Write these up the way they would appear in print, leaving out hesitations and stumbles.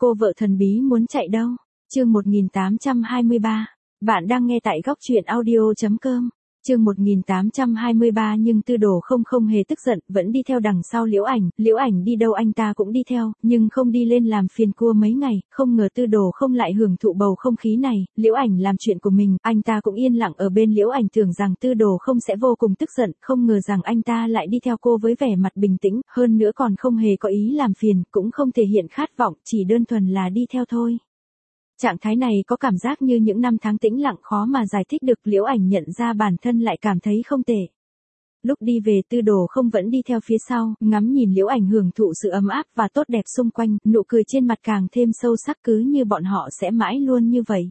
Cô vợ thần bí muốn chạy đâu? Chương 1823. Bạn đang nghe tại góc truyện audio.com. Chương 1823 nhưng Tư Đồ không hề tức giận, vẫn đi theo đằng sau Liễu Ảnh đi đâu anh ta cũng đi theo, nhưng không đi lên làm phiền cua mấy ngày, không ngờ Tư Đồ không lại hưởng thụ bầu không khí này, Liễu Ảnh làm chuyện của mình, anh ta cũng yên lặng ở bên Liễu Ảnh tưởng rằng Tư Đồ không sẽ vô cùng tức giận, không ngờ rằng anh ta lại đi theo cô với vẻ mặt bình tĩnh, hơn nữa còn không hề có ý làm phiền, cũng không thể hiện khát vọng, chỉ đơn thuần là đi theo thôi. Trạng thái này có cảm giác như những năm tháng tĩnh lặng khó mà giải thích được, Liễu Ảnh nhận ra bản thân lại cảm thấy không tệ. Lúc đi về Tư Đồ không vẫn đi theo phía sau, ngắm nhìn Liễu Ảnh hưởng thụ sự ấm áp và tốt đẹp xung quanh, nụ cười trên mặt càng thêm sâu sắc cứ như bọn họ sẽ mãi luôn như vậy.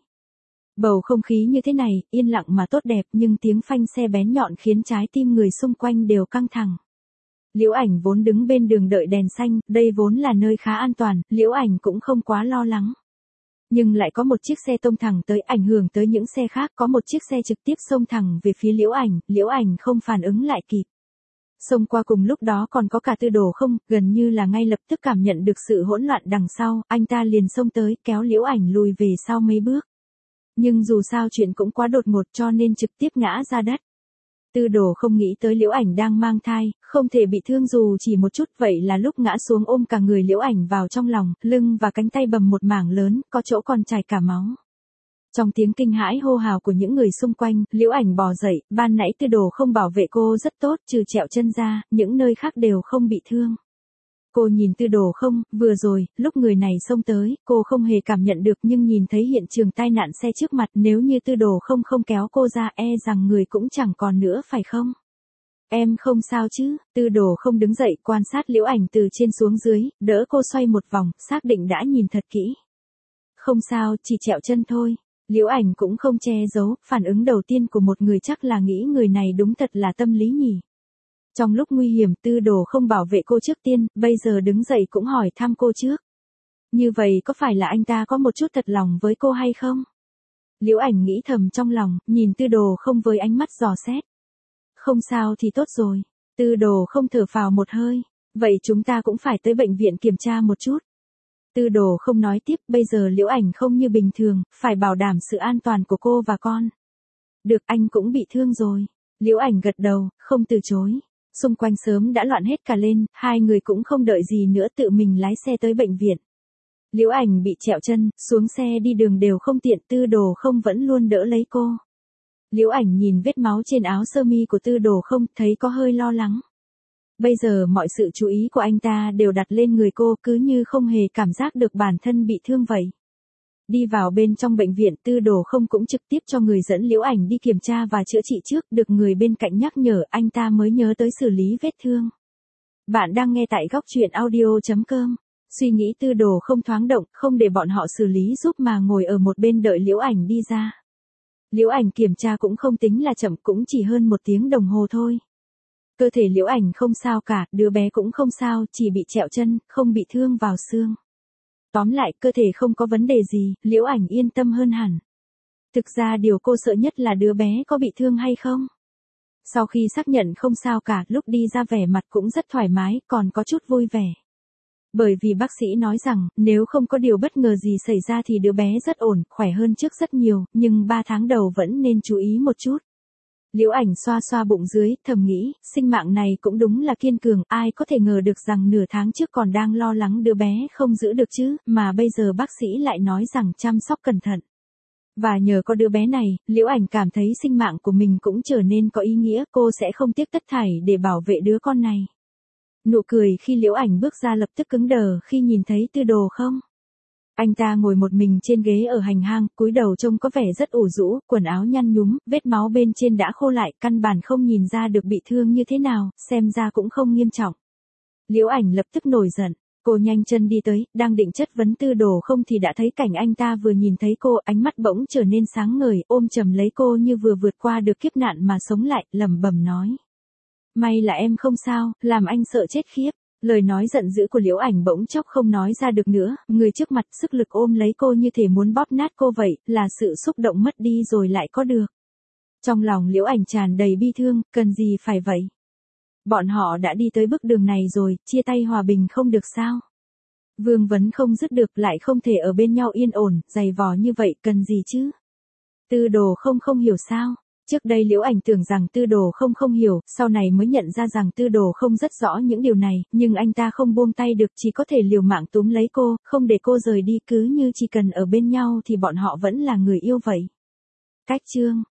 Bầu không khí như thế này, yên lặng mà tốt đẹp nhưng tiếng phanh xe bén nhọn khiến trái tim người xung quanh đều căng thẳng. Liễu Ảnh vốn đứng bên đường đợi đèn xanh, đây vốn là nơi khá an toàn, Liễu Ảnh cũng không quá lo lắng. Nhưng lại có một chiếc xe tông thẳng tới ảnh hưởng tới những xe khác, có một chiếc xe trực tiếp xông thẳng về phía Liễu Ảnh không phản ứng lại kịp. Xông qua cùng lúc đó còn có cả Tư Đồ không, gần như là ngay lập tức cảm nhận được sự hỗn loạn đằng sau, anh ta liền xông tới kéo Liễu Ảnh lùi về sau mấy bước. Nhưng dù sao chuyện cũng quá đột ngột cho nên trực tiếp ngã ra đất. Tư Đồ không nghĩ tới Liễu Ảnh đang mang thai, không thể bị thương dù chỉ một chút, vậy là lúc ngã xuống ôm cả người Liễu Ảnh vào trong lòng, lưng và cánh tay bầm một mảng lớn, có chỗ còn chảy cả máu. Trong tiếng kinh hãi hô hào của những người xung quanh, Liễu Ảnh bò dậy, ban nãy Tư Đồ không bảo vệ cô rất tốt, trừ trẹo chân ra, những nơi khác đều không bị thương. Cô nhìn Tư Đồ không, vừa rồi, lúc người này xông tới, cô không hề cảm nhận được nhưng nhìn thấy hiện trường tai nạn xe trước mặt, nếu như Tư Đồ không kéo cô ra rằng người cũng chẳng còn nữa phải không? Em không sao chứ? Tư Đồ không đứng dậy quan sát Liễu Ảnh từ trên xuống dưới, đỡ cô xoay một vòng, xác định đã nhìn thật kỹ. Không sao, chỉ trẹo chân thôi. Liễu Ảnh cũng không che giấu, phản ứng đầu tiên của một người chắc là nghĩ người này đúng thật là tâm lý nhỉ. Trong lúc nguy hiểm Tư Đồ không bảo vệ cô trước tiên, bây giờ đứng dậy cũng hỏi thăm cô trước. Như vậy có phải là anh ta có một chút thật lòng với cô hay không? Liễu Ảnh nghĩ thầm trong lòng, nhìn Tư Đồ không với ánh mắt dò xét. Không sao thì tốt rồi. Tư Đồ không thở phào một hơi. Vậy chúng ta cũng phải tới bệnh viện kiểm tra một chút. Tư Đồ không nói tiếp, bây giờ Liễu Ảnh không như bình thường, phải bảo đảm sự an toàn của cô và con. Được, anh cũng bị thương rồi. Liễu Ảnh gật đầu, không từ chối. Xung quanh sớm đã loạn hết cả lên, hai người cũng không đợi gì nữa tự mình lái xe tới bệnh viện. Liễu Ảnh bị trẹo chân, xuống xe đi đường đều không tiện, Tư Đồ không vẫn luôn đỡ lấy cô. Liễu Ảnh nhìn vết máu trên áo sơ mi của Tư Đồ không, thấy có hơi lo lắng. Bây giờ mọi sự chú ý của anh ta đều đặt lên người cô, cứ như không hề cảm giác được bản thân bị thương vậy. Đi vào bên trong bệnh viện, Tư Đồ không cũng trực tiếp cho người dẫn Liễu Ảnh đi kiểm tra và chữa trị trước, được người bên cạnh nhắc nhở, anh ta mới nhớ tới xử lý vết thương. Bạn đang nghe tại góc truyện audio.com. Suy nghĩ Tư Đồ không thoáng động, không để bọn họ xử lý giúp mà ngồi ở một bên đợi Liễu Ảnh đi ra. Liễu Ảnh kiểm tra cũng không tính là chậm, cũng chỉ hơn 1 tiếng đồng hồ thôi. Cơ thể Liễu Ảnh không sao cả, đứa bé cũng không sao, chỉ bị trẹo chân, không bị thương vào xương. Tóm lại, cơ thể không có vấn đề gì, Liễu Ảnh yên tâm hơn hẳn. Thực ra điều cô sợ nhất là đứa bé có bị thương hay không. Sau khi xác nhận không sao cả, lúc đi ra vẻ mặt cũng rất thoải mái, còn có chút vui vẻ. Bởi vì bác sĩ nói rằng, nếu không có điều bất ngờ gì xảy ra thì đứa bé rất ổn, khỏe hơn trước rất nhiều, nhưng 3 tháng đầu vẫn nên chú ý một chút. Liễu Ảnh xoa xoa bụng dưới, thầm nghĩ, sinh mạng này cũng đúng là kiên cường, ai có thể ngờ được rằng nửa tháng trước còn đang lo lắng đứa bé không giữ được chứ, mà bây giờ bác sĩ lại nói rằng chăm sóc cẩn thận. Và nhờ có đứa bé này, Liễu Ảnh cảm thấy sinh mạng của mình cũng trở nên có ý nghĩa, cô sẽ không tiếc tất thảy để bảo vệ đứa con này. Nụ cười khi Liễu Ảnh bước ra lập tức cứng đờ khi nhìn thấy Tư Đồ không. Anh ta ngồi một mình trên ghế ở hành lang, cúi đầu trông có vẻ rất ủ rũ, quần áo nhăn nhúm, vết máu bên trên đã khô lại, căn bản không nhìn ra được bị thương như thế nào, xem ra cũng không nghiêm trọng. Liễu Ảnh lập tức nổi giận, cô nhanh chân đi tới, đang định chất vấn Tư Đồ không thì đã thấy cảnh anh ta vừa nhìn thấy cô, ánh mắt bỗng trở nên sáng ngời, ôm chầm lấy cô như vừa vượt qua được kiếp nạn mà sống lại, lẩm bẩm nói. May là em không sao, làm anh sợ chết khiếp. Lời nói giận dữ của Liễu Ảnh bỗng chốc không nói ra được nữa, người trước mặt sức lực ôm lấy cô như thể muốn bóp nát cô vậy, là sự xúc động mất đi rồi lại có được. Trong lòng Liễu Ảnh tràn đầy bi thương, cần gì phải vậy? Bọn họ đã đi tới bước đường này rồi, chia tay hòa bình không được sao? Vương vấn không dứt được, lại không thể ở bên nhau yên ổn, giày vò như vậy cần gì chứ? Tư đồ không hiểu sao? Trước đây Liễu Ảnh tưởng rằng Tư đồ không hiểu, sau này mới nhận ra rằng Tư đồ không rất rõ những điều này, nhưng anh ta không buông tay được, chỉ có thể liều mạng túm lấy cô, không để cô rời đi, cứ như chỉ cần ở bên nhau thì bọn họ vẫn là người yêu vậy. Cách chương